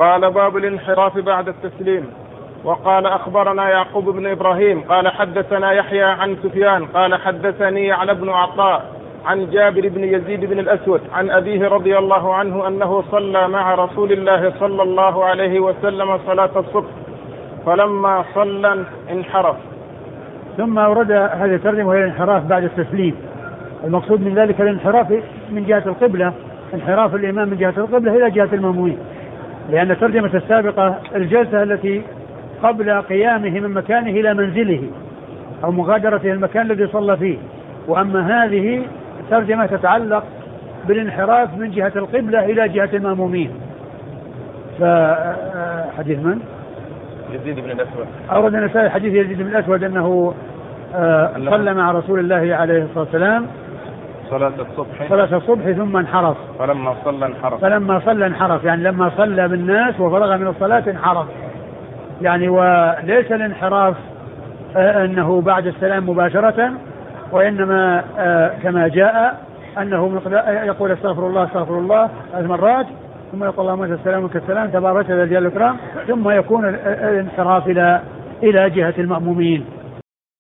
قال باب الانحراف بعد التسليم. وقال أخبرنا يعقوب بن إبراهيم قال حدثنا يحيى عن سفيان قال حدثني على بن عطاء عن جابر بن يزيد بن الأسود عن أبيه رضي الله عنه أنه صلى مع رسول الله صلى الله عليه وسلم صلاة الصبح فلما صلى انحرف. ثم أورد هذه الترجمة وهي الانحراف بعد التسليم. المقصود من ذلك الانحراف من جهة القبلة، انحراف الإمام من جهة القبلة إلى جهة المأمومين، لأن الترجمة السابقة الجلسة التي قبل قيامه من مكانه إلى منزله أو مغادرته المكان الذي صلى فيه، وأما هذه الترجمة تتعلق بالانحراف من جهة القبلة إلى جهة المأمومين. فحديث من؟ يزيد بن الأسود. أورد النسائي حديث يزيد بن الأسود أنه صلى مع رسول الله عليه الصلاة والسلام صلاة الصبح ثم انحرف. فلما صلى انحرف يعني لما صلى بالناس وفرغ من الصلاة انحرف، يعني وليس الانحراف أنه بعد السلام مباشرة، وإنما كما جاء أنه يقول استغفر الله 3 مرات ثم يقول اللهم أنت السلام ومنك السلام تبارك ذا الجلال والإكرام، ثم يكون الانحراف إلى جهة المأمومين.